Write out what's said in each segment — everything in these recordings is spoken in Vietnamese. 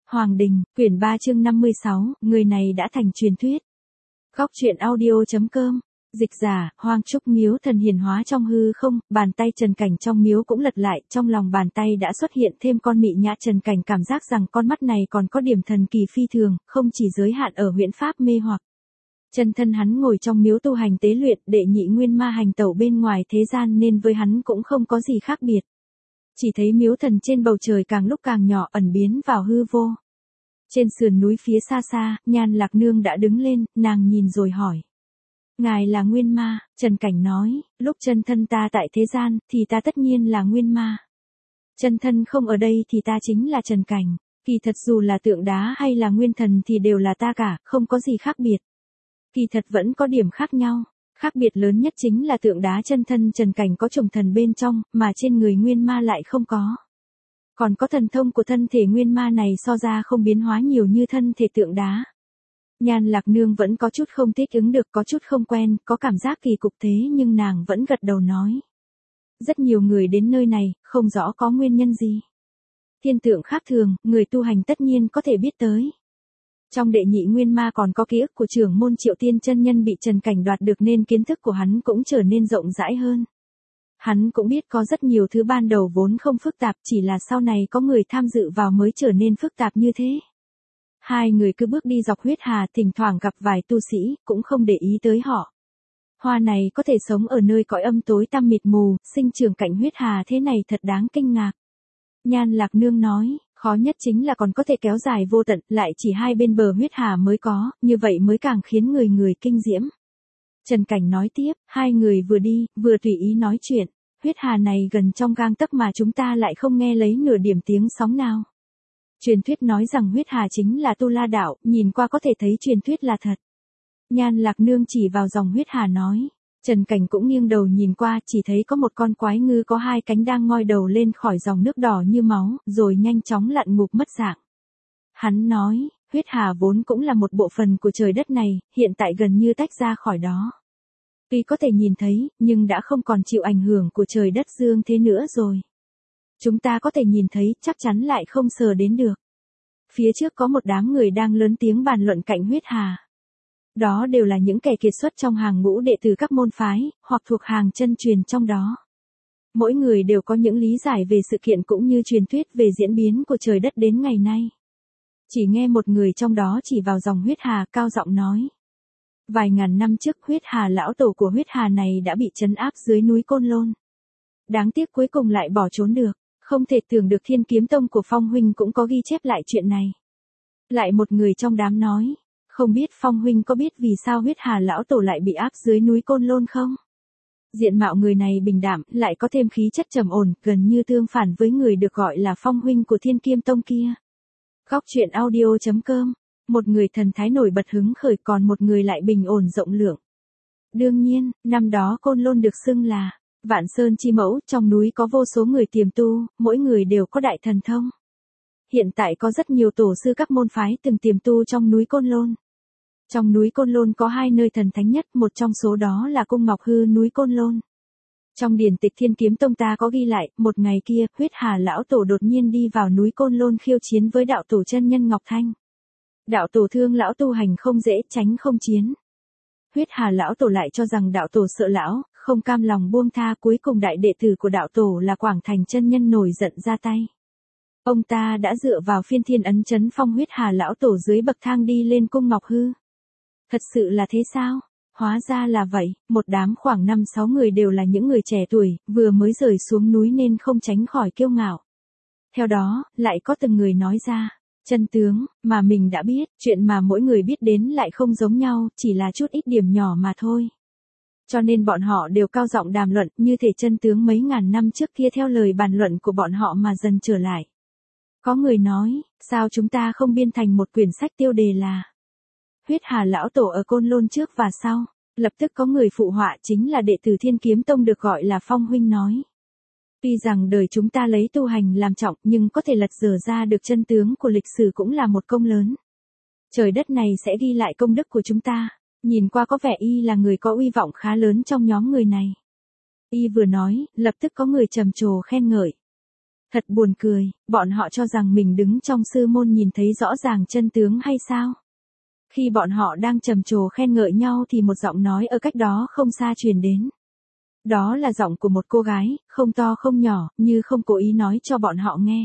Hoàng Đình, quyển 3 chương 56, người này đã thành truyền thuyết. Góc truyện audio.com. Dịch giả, Hoang Trúc miếu thần hiển hóa trong hư không, bàn tay Trần Cảnh trong miếu cũng lật lại, trong lòng bàn tay đã xuất hiện thêm con mị nhã. Trần Cảnh cảm giác rằng con mắt này còn có điểm thần kỳ phi thường, không chỉ giới hạn ở huyễn pháp mê hoặc. Chân thân hắn ngồi trong miếu tu hành tế luyện, đệ nhị nguyên ma hành tẩu bên ngoài thế gian nên với hắn cũng không có gì khác biệt. Chỉ thấy miếu thần trên bầu trời càng lúc càng nhỏ, ẩn biến vào hư vô. Trên sườn núi phía xa xa, Nhan Lạc Nương đã đứng lên, nàng nhìn rồi hỏi. Ngài là nguyên ma? Trần Cảnh nói, lúc chân thân ta tại thế gian, thì ta tất nhiên là nguyên ma. Chân thân không ở đây thì ta chính là Trần Cảnh. Kỳ thật dù là tượng đá hay là nguyên thần thì đều là ta cả, không có gì khác biệt. Kỳ thật vẫn có điểm khác nhau. Khác biệt lớn nhất chính là tượng đá chân thân Trần Cảnh có trùng thần bên trong, mà trên người nguyên ma lại không có. Còn có thần thông của thân thể nguyên ma này so ra không biến hóa nhiều như thân thể tượng đá. Nhan Lạc Nương vẫn có chút không thích ứng được, có chút không quen, có cảm giác kỳ cục thế nhưng nàng vẫn gật đầu nói. Rất nhiều người đến nơi này, không rõ có nguyên nhân gì. Thiên tượng khác thường, người tu hành tất nhiên có thể biết tới. Trong đệ nhị nguyên ma còn có ký ức của trưởng môn Triệu Tiên chân nhân bị Trần Cảnh đoạt được nên kiến thức của hắn cũng trở nên rộng rãi hơn. Hắn cũng biết có rất nhiều thứ ban đầu vốn không phức tạp, chỉ là sau này có người tham dự vào mới trở nên phức tạp như thế. Hai người cứ bước đi dọc huyết hà, thỉnh thoảng gặp vài tu sĩ, cũng không để ý tới họ. Hoa này có thể sống ở nơi cõi âm tối tăm mịt mù, sinh trưởng cạnh huyết hà thế này thật đáng kinh ngạc. Nhan Lạc Nương nói, khó nhất chính là còn có thể kéo dài vô tận, lại chỉ hai bên bờ huyết hà mới có, như vậy mới càng khiến người kinh diễm. Trần Cảnh nói tiếp, hai người vừa đi, vừa tùy ý nói chuyện, huyết hà này gần trong gang tấc mà chúng ta lại không nghe lấy nửa điểm tiếng sóng nào. Truyền thuyết nói rằng huyết hà chính là Tu La Đạo, nhìn qua có thể thấy truyền thuyết là thật. Nhan Lạc Nương chỉ vào dòng huyết hà nói. Trần Cảnh cũng nghiêng đầu nhìn qua, chỉ thấy có một con quái ngư có hai cánh đang ngoi đầu lên khỏi dòng nước đỏ như máu, rồi nhanh chóng lặn ngụp mất dạng. Hắn nói, huyết hà vốn cũng là một bộ phận của trời đất này, hiện tại gần như tách ra khỏi đó. Tuy có thể nhìn thấy, nhưng đã không còn chịu ảnh hưởng của trời đất dương thế nữa rồi. Chúng ta có thể nhìn thấy, chắc chắn lại không sờ đến được. Phía trước có một đám người đang lớn tiếng bàn luận cạnh huyết hà. Đó đều là những kẻ kiệt xuất trong hàng ngũ đệ tử các môn phái, hoặc thuộc hàng chân truyền trong đó. Mỗi người đều có những lý giải về sự kiện cũng như truyền thuyết về diễn biến của trời đất đến ngày nay. Chỉ nghe một người trong đó chỉ vào dòng huyết hà, cao giọng nói. Vài ngàn năm trước huyết hà lão tổ của huyết hà này đã bị trấn áp dưới núi Côn Lôn. Đáng tiếc cuối cùng lại bỏ trốn được, không thể tưởng được Thiên Kiếm Tông của Phong huynh cũng có ghi chép lại chuyện này. Lại một người trong đám nói. Không biết Phong huynh có biết vì sao huyết hà lão tổ lại bị áp dưới núi Côn Lôn không? Diện mạo người này bình đạm, lại có thêm khí chất trầm ổn, gần như tương phản với người được gọi là Phong huynh của Thiên Kiếm Tông kia. Góc truyện audio.com. Một người thần thái nổi bật hứng khởi, còn một người lại bình ổn rộng lượng. Đương nhiên, năm đó Côn Lôn được xưng là Vạn Sơn chi mẫu, trong núi có vô số người tiềm tu, mỗi người đều có đại thần thông. Hiện tại có rất nhiều tổ sư các môn phái từng tiềm tu trong núi Côn Lôn. Trong núi Côn Lôn có hai nơi thần thánh nhất, một trong số đó là cung Ngọc Hư núi Côn Lôn. Trong điển tịch Thiên Kiếm Tông ta có ghi lại, một ngày kia, huyết hà lão tổ đột nhiên đi vào núi Côn Lôn khiêu chiến với đạo tổ chân nhân Ngọc Thanh. Đạo tổ thương lão tu hành không dễ, tránh không chiến. Huyết hà lão tổ lại cho rằng đạo tổ sợ lão, không cam lòng buông tha, cuối cùng đại đệ tử của đạo tổ là Quảng Thành chân nhân nổi giận ra tay. Ông ta đã dựa vào phiên thiên ấn trấn phong huyết hà lão tổ dưới bậc thang đi lên cung Ngọc Hư. Thật sự là thế sao? Hóa ra là vậy, một đám khoảng 5-6 người đều là những người trẻ tuổi, vừa mới rời xuống núi nên không tránh khỏi kiêu ngạo. Theo đó, lại có từng người nói ra, chân tướng, mà mình đã biết, chuyện mà mỗi người biết đến lại không giống nhau, chỉ là chút ít điểm nhỏ mà thôi. Cho nên bọn họ đều cao giọng đàm luận, như thể chân tướng mấy ngàn năm trước kia theo lời bàn luận của bọn họ mà dần trở lại. Có người nói, sao chúng ta không biên thành một quyển sách tiêu đề là huyết hà lão tổ ở Côn Lôn trước và sau. Lập tức có người phụ họa, chính là đệ tử Thiên Kiếm Tông được gọi là Phong huynh nói. Tuy rằng đời chúng ta lấy tu hành làm trọng, nhưng có thể lật dở ra được chân tướng của lịch sử cũng là một công lớn. Trời đất này sẽ ghi lại công đức của chúng ta. Nhìn qua có vẻ y là người có uy vọng khá lớn trong nhóm người này. Y vừa nói, lập tức có người trầm trồ khen ngợi. Thật buồn cười, bọn họ cho rằng mình đứng trong sư môn nhìn thấy rõ ràng chân tướng hay sao? Khi bọn họ đang trầm trồ khen ngợi nhau thì một giọng nói ở cách đó không xa truyền đến. Đó là giọng của một cô gái, không to không nhỏ, như không cố ý nói cho bọn họ nghe.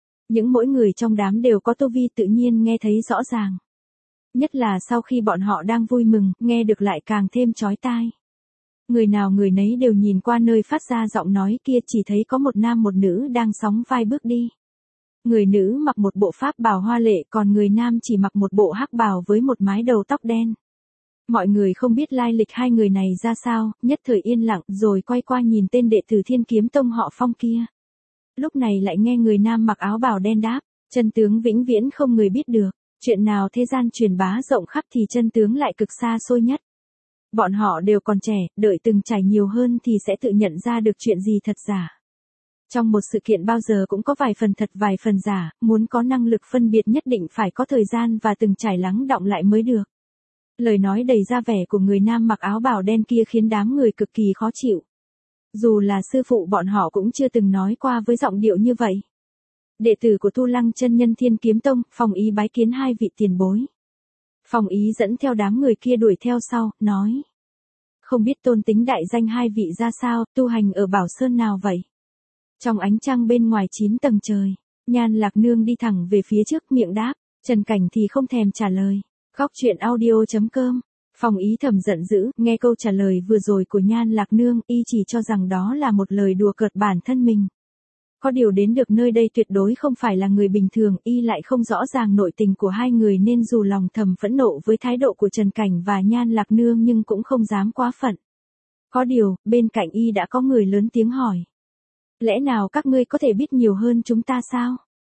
Mỗi người trong đám đều có tu vi tự nhiên nghe thấy rõ ràng. Nhất là sau khi bọn họ đang vui mừng, nghe được lại càng thêm chói tai. Người nào người nấy đều nhìn qua nơi phát ra giọng nói kia, chỉ thấy có một nam một nữ đang sóng vai bước đi. Người nữ mặc một bộ pháp bào hoa lệ, còn người nam chỉ mặc một bộ hắc bào với một mái đầu tóc đen. Mọi người không biết lai lịch hai người này ra sao, nhất thời yên lặng rồi quay qua nhìn tên đệ tử Thiên Kiếm Tông họ Phong kia. Lúc này lại nghe người nam mặc áo bào đen đáp, chân tướng vĩnh viễn không người biết được, chuyện nào thế gian truyền bá rộng khắp thì chân tướng lại cực xa xôi nhất. Bọn họ đều còn trẻ, đợi từng trải nhiều hơn thì sẽ tự nhận ra được chuyện gì thật giả. Trong một sự kiện bao giờ cũng có vài phần thật vài phần giả, muốn có năng lực phân biệt nhất định phải có thời gian và từng trải lắng đọng lại mới được. Lời nói đầy ra vẻ của người nam mặc áo bào đen kia khiến đám người cực kỳ khó chịu. Dù là sư phụ bọn họ cũng chưa từng nói qua với giọng điệu như vậy. Đệ tử của Tu Lăng chân nhân Thiên Kiếm Tông, Phong Ý bái kiến hai vị tiền bối. Phong Ý dẫn theo đám người kia đuổi theo sau, nói. Không biết tôn tính đại danh hai vị ra sao, tu hành ở Bảo Sơn nào vậy? Trong ánh trăng bên ngoài 9 tầng trời, Nhan Lạc Nương đi thẳng về phía trước miệng đáp, Trần Cảnh thì không thèm trả lời. Góc truyện audio.com. Phong Ý thầm giận dữ, nghe câu trả lời vừa rồi của Nhan Lạc Nương, y chỉ cho rằng đó là một lời đùa cợt bản thân mình. Có điều đến được nơi đây tuyệt đối không phải là người bình thường, y lại không rõ ràng nội tình của hai người nên dù lòng thầm phẫn nộ với thái độ của Trần Cảnh và Nhan Lạc Nương nhưng cũng không dám quá phận. Có điều, bên cạnh y đã có người lớn tiếng hỏi. Lẽ nào các ngươi có thể biết nhiều hơn chúng ta sao?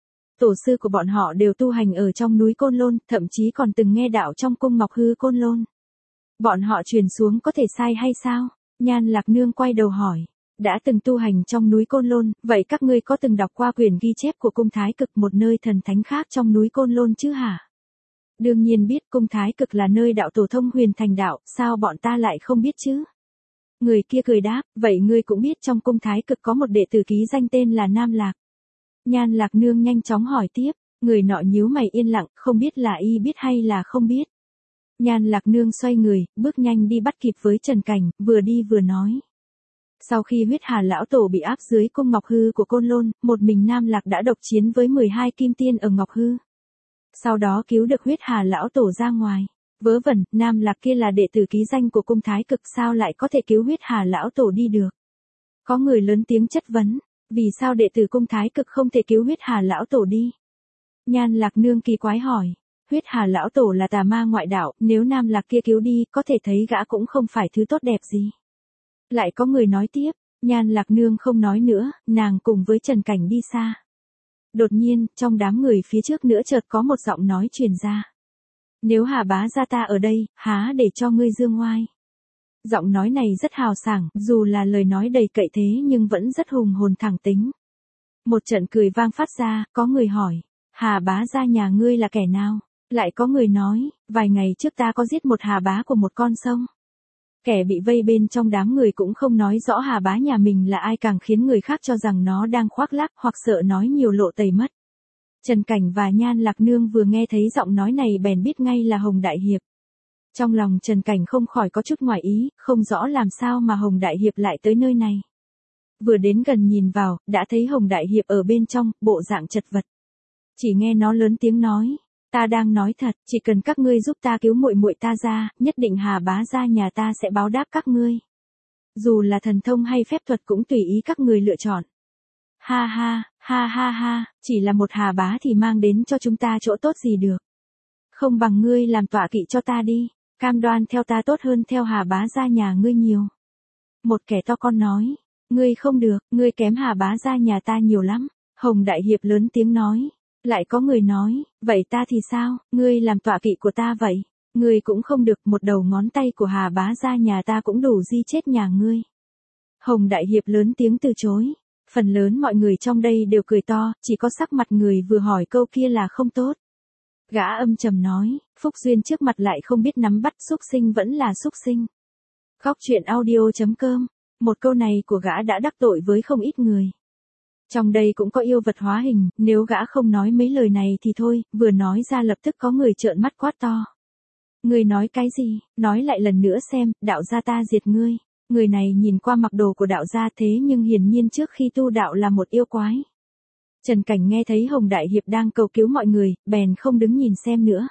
Tổ sư của bọn họ đều tu hành ở trong núi Côn Lôn, thậm chí còn từng nghe đạo trong cung Ngọc Hư Côn Lôn. Bọn họ truyền xuống có thể sai hay sao? Nhan Lạc Nương quay đầu hỏi. Đã từng tu hành trong núi Côn Lôn, vậy các ngươi có từng đọc qua quyển ghi chép của cung Thái Cực, một nơi thần thánh khác trong núi Côn Lôn chứ hả? Đương nhiên biết, cung Thái Cực là nơi đạo tổ thông huyền thành đạo, sao bọn ta lại không biết chứ? Người kia cười đáp, vậy ngươi cũng biết trong cung Thái Cực có một đệ tử ký danh tên là Nam Lạc. Nhan Lạc Nương nhanh chóng hỏi tiếp, người nọ nhíu mày yên lặng, không biết là y biết hay là không biết. Nhan Lạc Nương xoay người, bước nhanh đi bắt kịp với Trần Cảnh, vừa đi vừa nói. Sau khi Huyết Hà lão tổ bị áp dưới cung Ngọc Hư của Côn Lôn, một mình Nam Lạc đã độc chiến với 12 kim tiên ở Ngọc Hư. Sau đó cứu được Huyết Hà lão tổ ra ngoài. Vớ vẩn, Nam Lạc kia là đệ tử ký danh của cung Thái Cực, sao lại có thể cứu Huyết Hà lão tổ đi được? Có người lớn tiếng chất vấn, vì sao đệ tử cung Thái Cực không thể cứu Huyết Hà lão tổ đi? Nhan Lạc Nương kỳ quái hỏi, Huyết Hà lão tổ là tà ma ngoại đạo, nếu Nam Lạc kia cứu đi, có thể thấy gã cũng không phải thứ tốt đẹp gì. Lại có người nói tiếp, Nhan Lạc Nương không nói nữa, nàng cùng với Trần Cảnh đi xa. Đột nhiên, trong đám người phía trước nữa chợt có một giọng nói truyền ra. Nếu Hà bá gia ta ở đây, há để cho ngươi dương ngoai. Giọng nói này rất hào sảng, dù là lời nói đầy cậy thế nhưng vẫn rất hùng hồn thẳng tính. Một trận cười vang phát ra, có người hỏi, Hà bá gia nhà ngươi là kẻ nào? Lại có người nói, vài ngày trước ta có giết một Hà bá của một con sông. Kẻ bị vây bên trong đám người cũng không nói rõ Hà bá nhà mình là ai, càng khiến người khác cho rằng nó đang khoác lác hoặc sợ nói nhiều lộ tẩy mất. Trần Cảnh và Nhan Lạc Nương vừa nghe thấy giọng nói này bèn biết ngay là Hồng Đại Hiệp. Trong lòng Trần Cảnh không khỏi có chút ngoài ý, không rõ làm sao mà Hồng Đại Hiệp lại tới nơi này. Vừa đến gần nhìn vào, đã thấy Hồng Đại Hiệp ở bên trong, bộ dạng chật vật. Chỉ nghe nó lớn tiếng nói, ta đang nói thật, chỉ cần các ngươi giúp ta cứu muội muội ta ra, nhất định Hà bá gia nhà ta sẽ báo đáp các ngươi. Dù là thần thông hay phép thuật cũng tùy ý các người lựa chọn. Ha ha, ha ha ha, chỉ là một Hà bá thì mang đến cho chúng ta chỗ tốt gì được. Không bằng ngươi làm tọa kỵ cho ta đi, cam đoan theo ta tốt hơn theo Hà bá gia nhà ngươi nhiều. Một kẻ to con nói, ngươi không được, ngươi kém Hà bá gia nhà ta nhiều lắm. Hồng Đại Hiệp lớn tiếng nói. Lại có người nói, vậy ta thì sao, ngươi làm tọa kỵ của ta vậy, ngươi cũng không được, một đầu ngón tay của Hà bá gia nhà ta cũng đủ di chết nhà ngươi. Hồng Đại Hiệp lớn tiếng từ chối, phần lớn mọi người trong đây đều cười to, chỉ có sắc mặt người vừa hỏi câu kia là không tốt. Gã âm trầm nói, phúc duyên trước mặt lại không biết nắm bắt, xúc sinh vẫn là xúc sinh. Góc truyện audio.com, một câu này của gã đã đắc tội với không ít người. Trong đây cũng có yêu vật hóa hình, nếu gã không nói mấy lời này thì thôi, vừa nói ra lập tức có người trợn mắt quát to. Ngươi nói cái gì, nói lại lần nữa xem, đạo gia ta diệt ngươi. Người này nhìn qua mặc đồ của đạo gia thế nhưng hiển nhiên trước khi tu đạo là một yêu quái. Trần Cảnh nghe thấy Hồng Đại Hiệp đang cầu cứu mọi người, bèn không đứng nhìn xem nữa.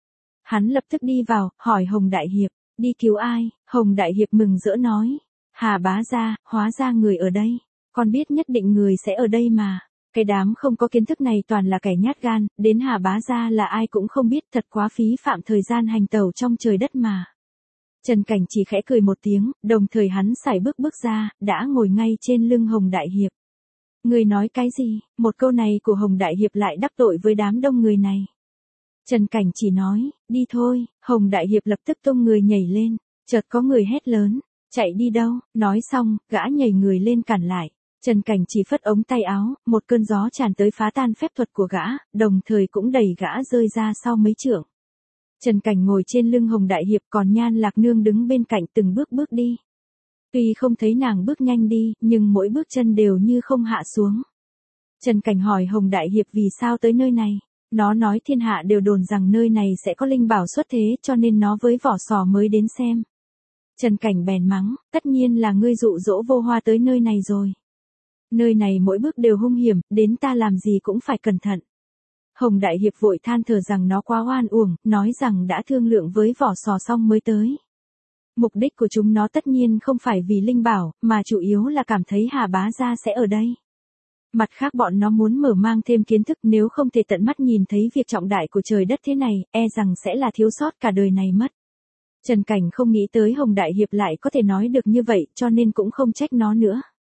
Hắn lập tức đi vào, hỏi Hồng Đại Hiệp, đi cứu ai? Hồng Đại Hiệp mừng rỡ nói, Hà bá gia, hóa ra người ở đây. Con biết nhất định người sẽ ở đây mà. Cái đám không có kiến thức này toàn là kẻ nhát gan, đến Hà bá gia là ai cũng không biết, thật quá phí phạm thời gian hành tẩu trong trời đất mà. Trần Cảnh chỉ khẽ cười một tiếng, đồng thời hắn sải bước ra, đã ngồi ngay trên lưng Hồng Đại Hiệp. Người nói cái gì? Một câu này của Hồng Đại Hiệp lại đắc tội với đám đông người này. Trần Cảnh chỉ nói, đi thôi. Hồng Đại Hiệp lập tức tung người nhảy lên, chợt có người hét lớn, chạy đi đâu? Nói xong, gã nhảy người lên cản lại. Trần Cảnh chỉ phất ống tay áo, một cơn gió tràn tới phá tan phép thuật của gã, đồng thời cũng đẩy gã rơi ra sau mấy trượng. Trần Cảnh ngồi trên lưng Hồng Đại Hiệp, còn Nhan Lạc Nương đứng bên cạnh từng bước đi. Tuy không thấy nàng bước nhanh đi, nhưng mỗi bước chân đều như không hạ xuống. Trần Cảnh hỏi Hồng Đại Hiệp vì sao tới nơi này. Nó nói thiên hạ đều đồn rằng nơi này sẽ có linh bảo xuất thế, cho nên nó với vỏ sò mới đến xem. Trần Cảnh bèn mắng, tất nhiên là ngươi dụ dỗ Vô Hoa tới nơi này rồi. Nơi này mỗi bước đều hung hiểm, đến ta làm gì cũng phải cẩn thận. Hồng Đại Hiệp vội than thở rằng nó quá oan uổng, nói rằng đã thương lượng với vỏ sò xong mới tới. Mục đích của chúng nó tất nhiên không phải vì linh bảo, mà chủ yếu là cảm thấy Hà bá gia sẽ ở đây. Mặt khác bọn nó muốn mở mang thêm kiến thức, nếu không thể tận mắt nhìn thấy việc trọng đại của trời đất thế này, e rằng sẽ là thiếu sót cả đời này mất. Trần Cảnh không nghĩ tới Hồng Đại Hiệp lại có thể nói được như vậy, cho nên cũng không trách nó nữa.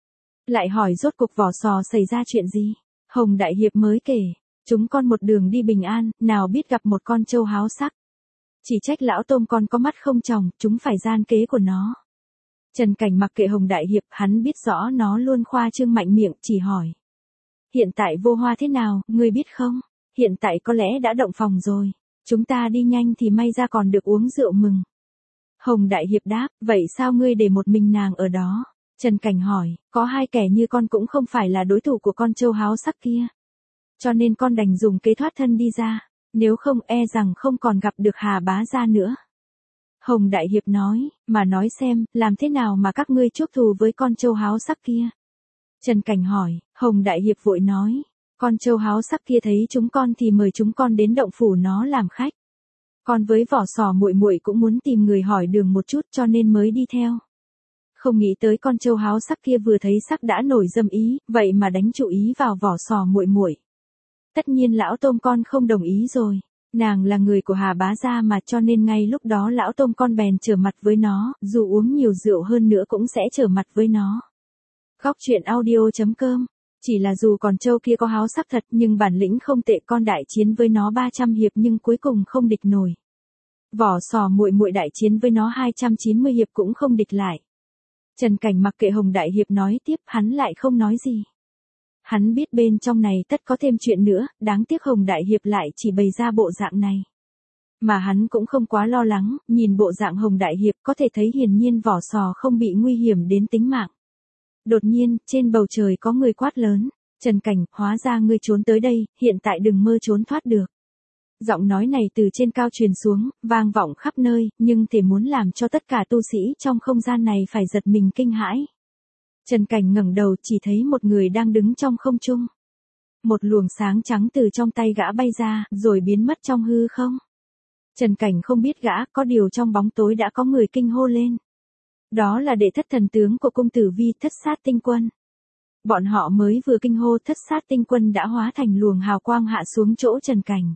Lại hỏi rốt cuộc vỏ sò xảy ra chuyện gì? Hồng Đại Hiệp mới kể, chúng con một đường đi bình an, nào biết gặp một con trâu háo sắc. Chỉ trách lão tôm con có mắt không tròng, chúng phải gian kế của nó. Trần Cảnh mặc kệ Hồng Đại Hiệp, hắn biết rõ nó luôn khoa trương mạnh miệng, chỉ hỏi. Hiện tại Vô Hoa thế nào, ngươi biết không? Hiện tại có lẽ đã động phòng rồi. Chúng ta đi nhanh thì may ra còn được uống rượu mừng. Hồng Đại Hiệp đáp, vậy sao ngươi để một mình nàng ở đó? Trần Cảnh hỏi, có hai kẻ như con cũng không phải là đối thủ của con trâu háo sắc kia. Cho nên con đành dùng kế thoát thân đi ra, nếu không e rằng không còn gặp được Hà bá gia nữa. Hồng Đại Hiệp nói, mà nói xem, làm thế nào mà các ngươi chuốc thù với con trâu háo sắc kia? Trần Cảnh hỏi, Hồng Đại Hiệp vội nói, con trâu háo sắc kia thấy chúng con thì mời chúng con đến động phủ nó làm khách. Con với vỏ sò muội muội cũng muốn tìm người hỏi đường một chút cho nên mới đi theo. Không nghĩ tới con trâu háo sắc kia vừa thấy sắc đã nổi dâm ý, vậy mà đánh chủ ý vào vỏ sò muội muội. Tất nhiên lão tôm con không đồng ý rồi. Nàng là người của Hà bá gia mà, cho nên ngay lúc đó lão tôm con bèn trở mặt với nó, dù uống nhiều rượu hơn nữa cũng sẽ trở mặt với nó. Góc truyện audio.com. Chỉ là dù con trâu kia có háo sắc thật nhưng bản lĩnh không tệ, con đại chiến với nó 300 hiệp nhưng cuối cùng không địch nổi. Vỏ sò muội muội đại chiến với nó 290 hiệp cũng không địch lại. Trần Cảnh mặc kệ Hồng Đại Hiệp nói tiếp, hắn lại không nói gì. Hắn biết bên trong này tất có thêm chuyện nữa, đáng tiếc Hồng Đại Hiệp lại chỉ bày ra bộ dạng này. Mà hắn cũng không quá lo lắng, nhìn bộ dạng Hồng Đại Hiệp có thể thấy hiển nhiên vỏ sò không bị nguy hiểm đến tính mạng. Đột nhiên, trên bầu trời có người quát lớn, Trần Cảnh, hóa ra ngươi trốn tới đây, hiện tại đừng mơ trốn thoát được. Giọng nói này từ trên cao truyền xuống, vang vọng khắp nơi, nhưng thể muốn làm cho tất cả tu sĩ trong không gian này phải giật mình kinh hãi. Trần Cảnh ngẩng đầu chỉ thấy một người đang đứng trong không trung. Một luồng sáng trắng từ trong tay gã bay ra, rồi biến mất trong hư không. Trần Cảnh không biết gã, có điều trong bóng tối đã có người kinh hô lên. Đó là đệ thất thần tướng của cung tử Vi, Thất Sát Tinh Quân. Bọn họ mới vừa kinh hô, Thất Sát Tinh Quân đã hóa thành luồng hào quang hạ xuống chỗ Trần Cảnh.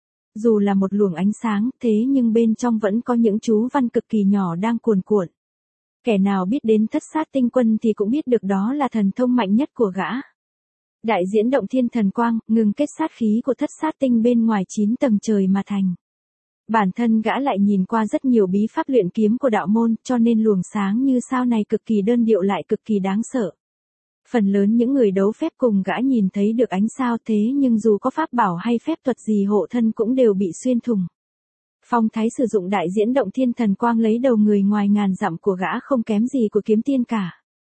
Dù là một luồng ánh sáng, thế nhưng bên trong vẫn có những chú văn cực kỳ nhỏ đang cuồn cuộn. Kẻ nào biết đến Thất Sát Tinh Quân thì cũng biết được đó là thần thông mạnh nhất của gã. Đại diễn động thiên thần quang, ngừng kết sát khí của Thất Sát Tinh bên ngoài 9 tầng trời mà thành. Bản thân gã lại nhìn qua rất nhiều bí pháp luyện kiếm của đạo môn, cho nên luồng sáng như sao này cực kỳ đơn điệu lại cực kỳ đáng sợ. Phần lớn những người đấu phép cùng gã nhìn thấy được ánh sao, thế nhưng dù có pháp bảo hay phép thuật gì hộ thân cũng đều bị xuyên thủng. Phong Thái sử dụng đại diễn động thiên thần quang lấy đầu người ngoài ngàn dặm của gã không kém gì của kiếm tiên cả.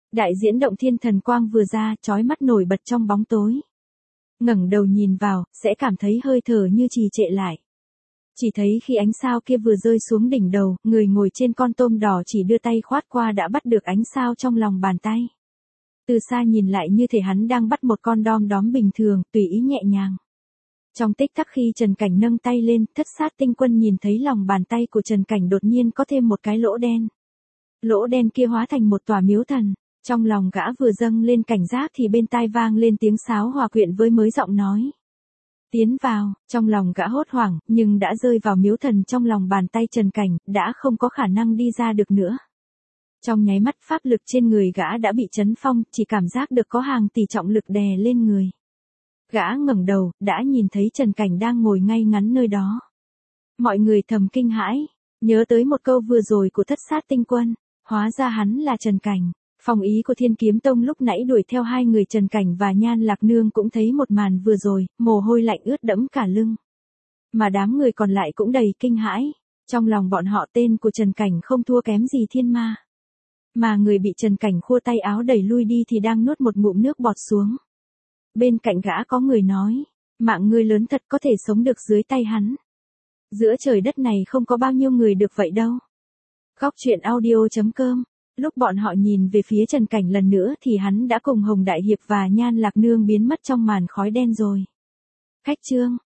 Đại diễn động thiên thần quang vừa ra, chói mắt nổi bật trong bóng tối. Ngẩng đầu nhìn vào, sẽ cảm thấy hơi thở như trì trệ lại. Chỉ thấy khi ánh sao kia vừa rơi xuống đỉnh đầu, người ngồi trên con tôm đỏ chỉ đưa tay khoát qua đã bắt được ánh sao trong lòng bàn tay. Từ xa nhìn lại như thể hắn đang bắt một con đom đóm bình thường, tùy ý nhẹ nhàng. Trong tích tắc khi Trần Cảnh nâng tay lên, Thất Sát Tinh Quân nhìn thấy lòng bàn tay của Trần Cảnh đột nhiên có thêm một cái lỗ đen. Lỗ đen kia hóa thành một tòa miếu thần. Trong lòng gã vừa dâng lên cảnh giác thì bên tai vang lên tiếng sáo hòa quyện với mới giọng nói. Tiến vào, trong lòng gã hốt hoảng, nhưng đã rơi vào miếu thần trong lòng bàn tay Trần Cảnh, đã không có khả năng đi ra được nữa. Trong nháy mắt pháp lực trên người gã đã bị chấn phong, chỉ cảm giác được có hàng tỷ trọng lực đè lên người. Gã ngẩng đầu, đã nhìn thấy Trần Cảnh đang ngồi ngay ngắn nơi đó. Mọi người thầm kinh hãi, nhớ tới một câu vừa rồi của Thất Sát Tinh Quân, hóa ra hắn là Trần Cảnh. Phòng ý của Thiên Kiếm Tông lúc nãy đuổi theo hai người Trần Cảnh và Nhan Lạc Nương cũng thấy một màn vừa rồi, mồ hôi lạnh ướt đẫm cả lưng. Mà đám người còn lại cũng đầy kinh hãi, trong lòng bọn họ tên của Trần Cảnh không thua kém gì thiên ma. Mà người bị Trần Cảnh khua tay áo đẩy lui đi thì đang nuốt một ngụm nước bọt xuống. Bên cạnh gã có người nói, mạng ngươi lớn thật có thể sống được dưới tay hắn. Giữa trời đất này không có bao nhiêu người được vậy đâu. Góc truyện audio.com. Lúc bọn họ nhìn về phía Trần Cảnh lần nữa thì hắn đã cùng Hồng Đại Hiệp và Nhan Lạc Nương biến mất trong màn khói đen rồi. Khách chương.